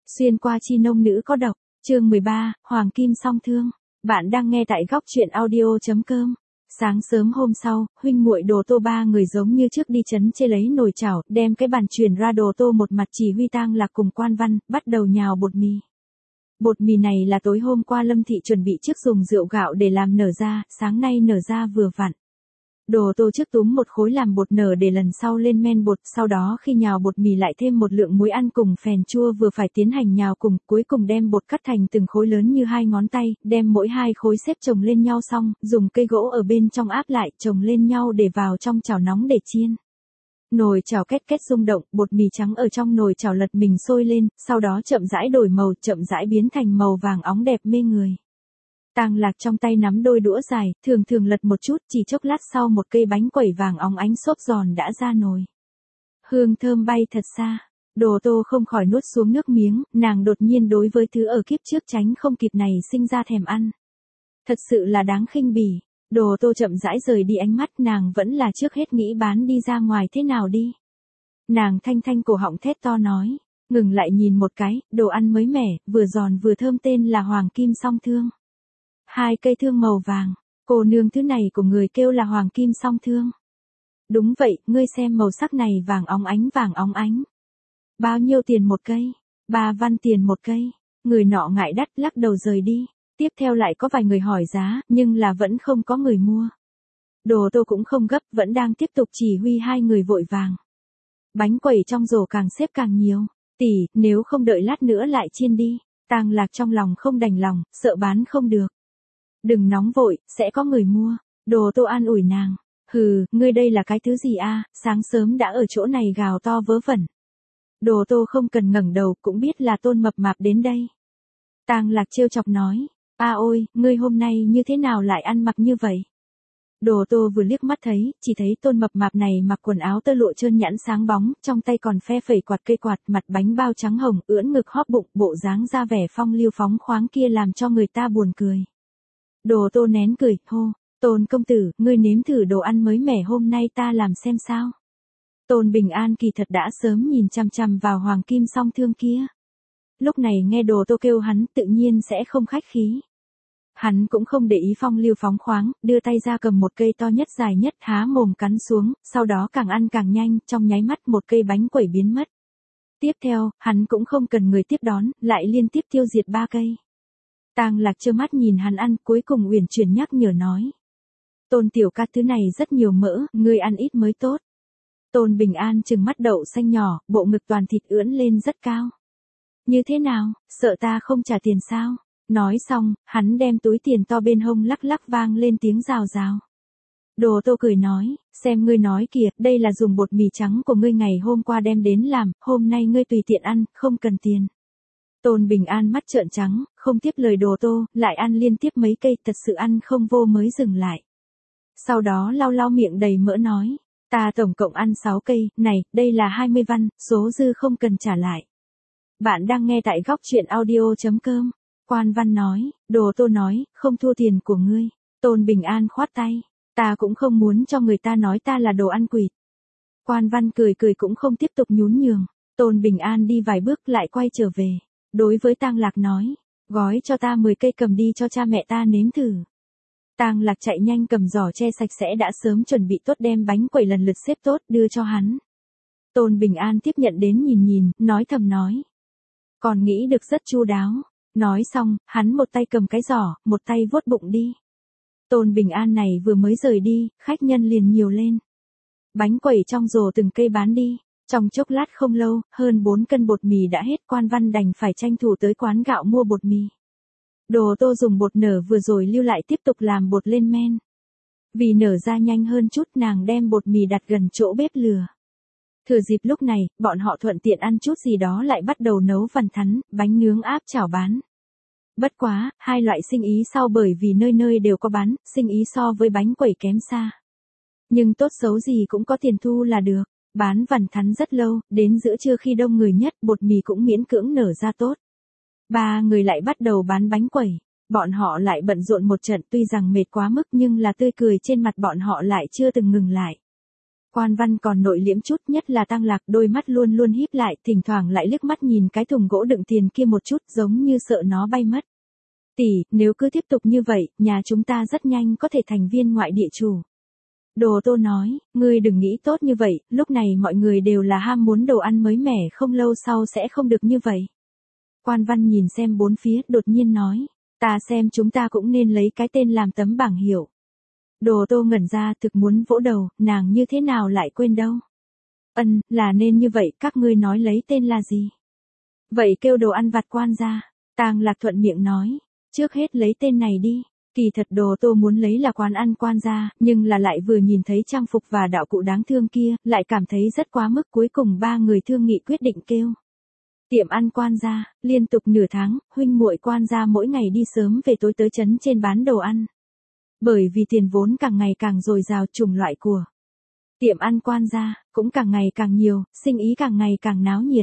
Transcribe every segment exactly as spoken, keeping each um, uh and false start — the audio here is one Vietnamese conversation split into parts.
Xuyên qua chi nông nữ có độc, chương mười ba, Hoàng Kim song thương. Bạn đang nghe tại góc truyện audio.com. Sáng sớm hôm sau, huynh muội Đồ Tô ba người giống như trước đi trấn chê lấy nồi chảo, đem cái bàn truyền ra Đồ Tô một mặt chỉ huy Tang Lạc cùng Quan Văn, bắt đầu nhào bột mì. Bột mì này là tối hôm qua Lâm Thị chuẩn bị trước dùng rượu gạo để làm nở ra, sáng nay nở ra vừa vặn. Đồ Tô trước túm một khối làm bột nở để lần sau lên men bột, sau đó khi nhào bột mì lại thêm một lượng muối ăn cùng phèn chua vừa phải tiến hành nhào cùng, cuối cùng đem bột cắt thành từng khối lớn như hai ngón tay, đem mỗi hai khối xếp chồng lên nhau xong, dùng cây gỗ ở bên trong áp lại, chồng lên nhau để vào trong chảo nóng để chiên. Nồi chảo két két rung động, bột mì trắng ở trong nồi chảo lật mình sôi lên, sau đó chậm rãi đổi màu, chậm rãi biến thành màu vàng óng đẹp mê người. Tang Lạc trong tay nắm đôi đũa dài, thường thường lật một chút, chỉ chốc lát sau một cây bánh quẩy vàng óng ánh xốp giòn đã ra nồi. Hương thơm bay thật xa, Đồ Tô không khỏi nuốt xuống nước miếng, nàng đột nhiên đối với thứ ở kiếp trước tránh không kịp này sinh ra thèm ăn. Thật sự là đáng khinh bỉ. Đồ Tô chậm rãi rời đi ánh mắt, nàng vẫn là trước hết nghĩ bán đi ra ngoài thế nào đi. Nàng thanh thanh cổ họng thét to nói, ngừng lại nhìn một cái, đồ ăn mới mẻ, vừa giòn vừa thơm, tên là Hoàng Kim song thương. Hai cây thương màu vàng, cô nương thứ này của người kêu là Hoàng Kim song thương. Đúng vậy, ngươi xem màu sắc này vàng óng ánh vàng óng ánh. Bao nhiêu tiền một cây? Ba văn tiền một cây. Người nọ ngại đắt lắc đầu rời đi. Tiếp theo lại có vài người hỏi giá, nhưng là vẫn không có người mua. Đồ Tô cũng không gấp, vẫn đang tiếp tục chỉ huy hai người vội vàng. Bánh quẩy trong rổ càng xếp càng nhiều. Tỷ, nếu không đợi lát nữa lại chiên đi. Tang Lạc trong lòng không đành lòng, sợ bán không được. Đừng nóng vội, sẽ có người mua. Đồ Tô an ủi nàng. Hừ, ngươi đây là cái thứ gì a? Sáng sớm đã ở chỗ này gào to vớ vẩn. Đồ Tô không cần ngẩng đầu, cũng biết là Tôn Mập Mạp đến đây. Tang Lạc trêu chọc nói, a ôi, ngươi hôm nay như thế nào lại ăn mặc như vậy? Đồ Tô vừa liếc mắt thấy, chỉ thấy Tôn Mập Mạp này mặc quần áo tơ lụa trơn nhẵn sáng bóng, trong tay còn phe phẩy quạt cây quạt, mặt bánh bao trắng hồng, ưỡn ngực hóp bụng, bộ dáng ra vẻ phong lưu phóng khoáng kia làm cho người ta buồn cười. Đồ Tô nén cười, hô, Tôn công tử, ngươi nếm thử đồ ăn mới mẻ hôm nay ta làm xem sao. Tôn Bình An kỳ thật đã sớm nhìn chằm chằm vào Hoàng Kim song thương kia. Lúc này nghe Đồ Tô kêu hắn tự nhiên sẽ không khách khí. Hắn cũng không để ý phong lưu phóng khoáng, đưa tay ra cầm một cây to nhất dài nhất, há mồm cắn xuống, sau đó càng ăn càng nhanh, trong nháy mắt một cây bánh quẩy biến mất. Tiếp theo, hắn cũng không cần người tiếp đón, lại liên tiếp tiêu diệt ba cây. Tang Lạc trơ mắt nhìn hắn ăn, cuối cùng uyển chuyển nhắc nhở nói. Tôn tiểu ca, thứ này rất nhiều mỡ, ngươi ăn ít mới tốt. Tôn Bình An trừng mắt đậu xanh nhỏ, bộ ngực toàn thịt ưỡn lên rất cao. Như thế nào, sợ ta không trả tiền sao? Nói xong, hắn đem túi tiền to bên hông lắc lắc vang lên tiếng rào rào. Đồ Tô cười nói, xem ngươi nói kìa, đây là dùng bột mì trắng của ngươi ngày hôm qua đem đến làm, hôm nay ngươi tùy tiện ăn, không cần tiền. Tôn Bình An mắt trợn trắng, không tiếp lời Đồ Tô, lại ăn liên tiếp mấy cây, thật sự ăn không vô mới dừng lại. Sau đó lau lau miệng đầy mỡ nói, ta tổng cộng ăn sáu cây, này, đây là hai mươi văn, số dư không cần trả lại. Bạn đang nghe tại góc truyện audio.com. Quan Văn nói, Đồ Tô nói, không thua tiền của ngươi. Tôn Bình An khoát tay, ta cũng không muốn cho người ta nói ta là đồ ăn quỵt. Quan Văn cười cười cũng không tiếp tục nhún nhường. Tôn Bình An đi vài bước lại quay trở về. Đối với Tang Lạc nói, gói cho ta mười cây cầm đi cho cha mẹ ta nếm thử. Tang Lạc chạy nhanh cầm giỏ che sạch sẽ đã sớm chuẩn bị tốt, đem bánh quẩy lần lượt xếp tốt đưa cho hắn. Tôn Bình An tiếp nhận đến nhìn nhìn, nói thầm nói. Còn nghĩ được rất chu đáo. Nói xong, hắn một tay cầm cái giỏ, một tay vuốt bụng đi. Tôn Bình An này vừa mới rời đi, khách nhân liền nhiều lên. Bánh quẩy trong rổ từng cây bán đi. Trong chốc lát không lâu, hơn bốn cân bột mì đã hết, Quan Văn đành phải tranh thủ tới quán gạo mua bột mì. Đồ Tô dùng bột nở vừa rồi lưu lại tiếp tục làm bột lên men. Vì nở ra nhanh hơn chút, nàng đem bột mì đặt gần chỗ bếp lửa. Thừa dịp lúc này, bọn họ thuận tiện ăn chút gì đó lại bắt đầu nấu vằn thắn, bánh nướng áp chảo bán. Bất quá, hai loại sinh ý sau bởi vì nơi nơi đều có bán, sinh ý so với bánh quẩy kém xa. Nhưng tốt xấu gì cũng có tiền thu là được. Bán vằn thắn rất lâu, đến giữa trưa khi đông người nhất, bột mì cũng miễn cưỡng nở ra tốt. Ba người lại bắt đầu bán bánh quẩy. Bọn họ lại bận rộn một trận, tuy rằng mệt quá mức nhưng là tươi cười trên mặt bọn họ lại chưa từng ngừng lại. Quan Văn còn nội liễm chút, nhất là Tăng Lạc, đôi mắt luôn luôn híp lại, thỉnh thoảng lại liếc mắt nhìn cái thùng gỗ đựng tiền kia một chút, giống như sợ nó bay mất. Tỷ, nếu cứ tiếp tục như vậy, nhà chúng ta rất nhanh có thể thành viên ngoại địa chủ. Đồ Tô nói, ngươi đừng nghĩ tốt như vậy, lúc này mọi người đều là ham muốn đồ ăn mới mẻ, không lâu sau sẽ không được như vậy. Quan Văn nhìn xem bốn phía, đột nhiên nói, ta xem chúng ta cũng nên lấy cái tên làm tấm bảng hiệu. Đồ Tô ngẩn ra, thực muốn vỗ đầu, nàng như thế nào lại quên đâu. Ân, là nên như vậy, các ngươi nói lấy tên là gì? Vậy kêu đồ ăn vặt quan gia. Tàng Lạc thuận miệng nói, trước hết lấy tên này đi. Kỳ thật Đồ Tô muốn lấy là quán ăn quan gia, nhưng là lại vừa nhìn thấy trang phục và đạo cụ đáng thương kia, lại cảm thấy rất quá mức, cuối cùng ba người thương nghị quyết định kêu. Tiệm ăn quan gia, liên tục nửa tháng, huynh muội quan gia mỗi ngày đi sớm về tối tới trấn trên bán đồ ăn. Bởi vì tiền vốn càng ngày càng dồi dào, chủng loại của tiệm ăn quan gia cũng càng ngày càng nhiều, sinh ý càng ngày càng náo nhiệt.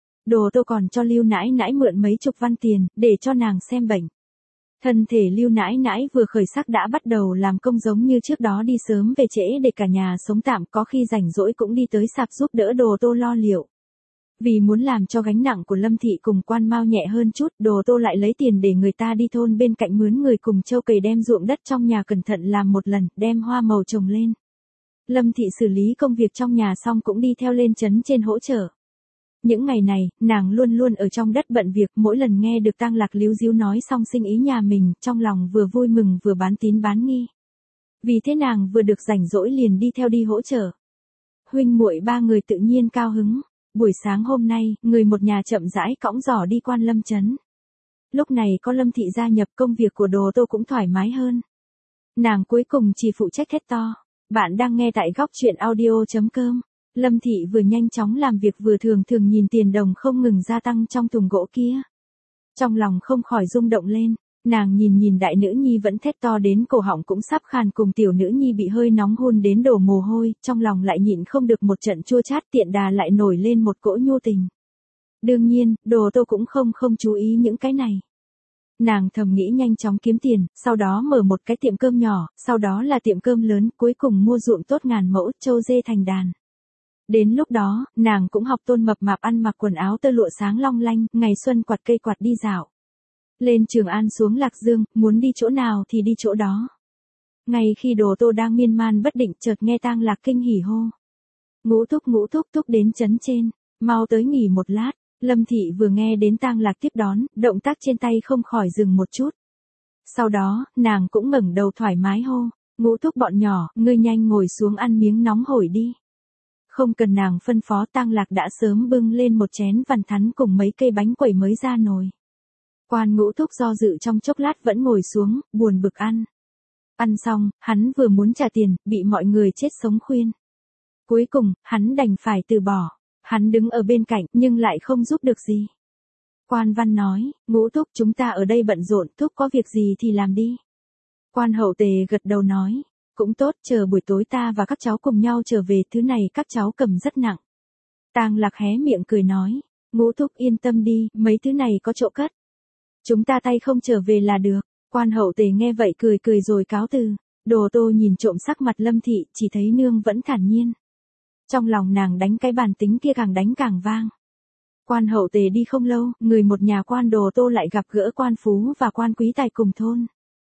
Đồ Tô còn cho Lưu nãi nãi mượn mấy chục văn tiền, để cho nàng xem bệnh. Thân thể Lưu nãi nãi vừa khởi sắc đã bắt đầu làm công giống như trước đó, đi sớm về trễ để cả nhà sống tạm, có khi rảnh rỗi cũng đi tới sạp giúp đỡ Đồ Tô lo liệu. Vì muốn làm cho gánh nặng của Lâm Thị cùng Quan Mao nhẹ hơn chút, Đồ Tô lại lấy tiền để người ta đi thôn bên cạnh mướn người cùng châu cày, đem ruộng đất trong nhà cẩn thận làm một lần, đem hoa màu trồng lên. Lâm Thị xử lý công việc trong nhà xong cũng đi theo lên trấn trên hỗ trợ. Những ngày này, nàng luôn luôn ở trong đất bận việc, mỗi lần nghe được Tang Lạc líu díu nói xong sinh ý nhà mình, trong lòng vừa vui mừng vừa bán tín bán nghi. Vì thế nàng vừa được rảnh rỗi liền đi theo đi hỗ trợ. Huynh muội ba người tự nhiên cao hứng. Buổi sáng hôm nay, người một nhà chậm rãi cõng giỏ đi Quan Lâm trấn. Lúc này có Lâm Thị gia nhập, công việc của Đồ Tô cũng thoải mái hơn. Nàng cuối cùng chỉ phụ trách thét to. Bạn đang nghe tại góc truyện audio chấm com. Lâm Thị vừa nhanh chóng làm việc vừa thường thường nhìn tiền đồng không ngừng gia tăng trong thùng gỗ kia. Trong lòng không khỏi rung động lên, nàng nhìn nhìn đại nữ nhi vẫn thét to đến cổ họng cũng sắp khàn, cùng tiểu nữ nhi bị hơi nóng hôn đến đổ mồ hôi, trong lòng lại nhịn không được một trận chua chát, tiện đà lại nổi lên một cỗ nhu tình. Đương nhiên, Đồ Tô cũng không không chú ý những cái này. Nàng thầm nghĩ nhanh chóng kiếm tiền, sau đó mở một cái tiệm cơm nhỏ, sau đó là tiệm cơm lớn, cuối cùng mua ruộng tốt ngàn mẫu, trâu dê thành đàn. Đến lúc đó, nàng cũng học Tôn Mập Mạp ăn mặc quần áo tơ lụa sáng long lanh, ngày xuân quạt cây quạt đi dạo. Lên Trường An xuống Lạc Dương, muốn đi chỗ nào thì đi chỗ đó. Ngay khi Đồ Tô đang miên man bất định, chợt nghe Tang Lạc kinh hỉ hô. Ngũ thúc ngũ thúc thúc đến trấn trên, mau tới nghỉ một lát. Lâm Thị vừa nghe đến Tang Lạc tiếp đón, động tác trên tay không khỏi dừng một chút. Sau đó, nàng cũng ngẩng đầu thoải mái hô. Ngũ thúc bọn nhỏ, ngươi nhanh ngồi xuống ăn miếng nóng hổi đi. Không cần nàng phân phó, Tang Lạc đã sớm bưng lên một chén vằn thắn cùng mấy cây bánh quẩy mới ra nồi. Quan Ngũ thúc do dự trong chốc lát vẫn ngồi xuống, buồn bực ăn. Ăn xong, hắn vừa muốn trả tiền, bị mọi người chết sống khuyên. Cuối cùng, hắn đành phải từ bỏ. Hắn đứng ở bên cạnh, nhưng lại không giúp được gì. Quan Văn nói, Ngũ thúc chúng ta ở đây bận rộn, thúc có việc gì thì làm đi. Quan Hậu Tề gật đầu nói, cũng tốt, chờ buổi tối ta và các cháu cùng nhau trở về, thứ này các cháu cầm rất nặng. Tang Lạc hé miệng cười nói, Ngũ thúc yên tâm đi, mấy thứ này có chỗ cất. Chúng ta tay không trở về là được. Quan Hậu Tề nghe vậy cười cười rồi cáo từ. Đồ Tô nhìn trộm sắc mặt Lâm Thị, chỉ thấy nương vẫn thản nhiên. Trong lòng nàng đánh cái bàn tính kia càng đánh càng vang. Quan Hậu Tề đi không lâu, người một nhà Quan Đồ Tô lại gặp gỡ Quan Phú và Quan Quý Tài cùng thôn.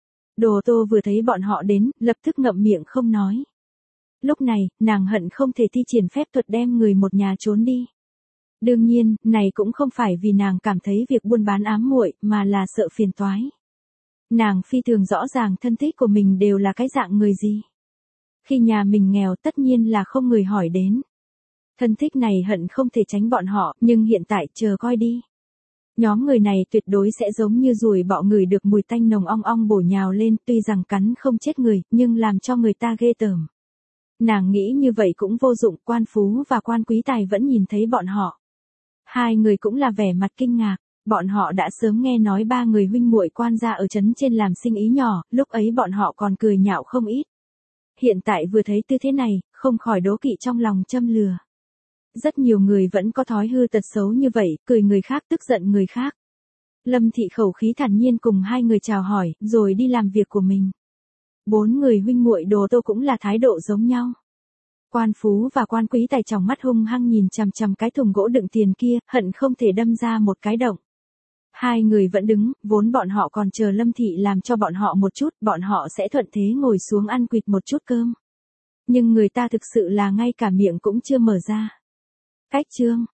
Đồ Tô vừa thấy bọn họ đến, lập tức ngậm miệng không nói. Lúc này, nàng hận không thể thi triển phép thuật đem người một nhà trốn đi. Đương nhiên, này cũng không phải vì nàng cảm thấy việc buôn bán ám muội, mà là sợ phiền toái. Nàng phi thường rõ ràng thân thích của mình đều là cái dạng người gì. Khi nhà mình nghèo tất nhiên là không người hỏi đến. Thân thích này hận không thể tránh bọn họ, nhưng hiện tại chờ coi đi. Nhóm người này tuyệt đối sẽ giống như ruồi bọ ngửi được mùi tanh nồng ong ong bổ nhào lên, tuy rằng cắn không chết người, nhưng làm cho người ta ghê tởm. Nàng nghĩ như vậy cũng vô dụng, Quan Phú và Quan Quý Tài vẫn nhìn thấy bọn họ. Hai người cũng là vẻ mặt kinh ngạc, bọn họ đã sớm nghe nói ba người huynh muội Quan gia ở trấn trên làm sinh ý nhỏ, lúc ấy bọn họ còn cười nhạo không ít. Hiện tại vừa thấy tư thế này, không khỏi đố kỵ trong lòng châm lừa. Rất nhiều người vẫn có thói hư tật xấu như vậy, cười người khác tức giận người khác. Lâm Thị khẩu khí thản nhiên cùng hai người chào hỏi, rồi đi làm việc của mình. Bốn người huynh muội Đồ Tô cũng là thái độ giống nhau. Quan Phú và Quan Quý Tài tròng mắt hung hăng nhìn chằm chằm cái thùng gỗ đựng tiền kia, hận không thể đâm ra một cái động. Hai người vẫn đứng, vốn bọn họ còn chờ Lâm Thị làm cho bọn họ một chút, bọn họ sẽ thuận thế ngồi xuống ăn quỵt một chút cơm. Nhưng người ta thực sự là ngay cả miệng cũng chưa mở ra. Cách chương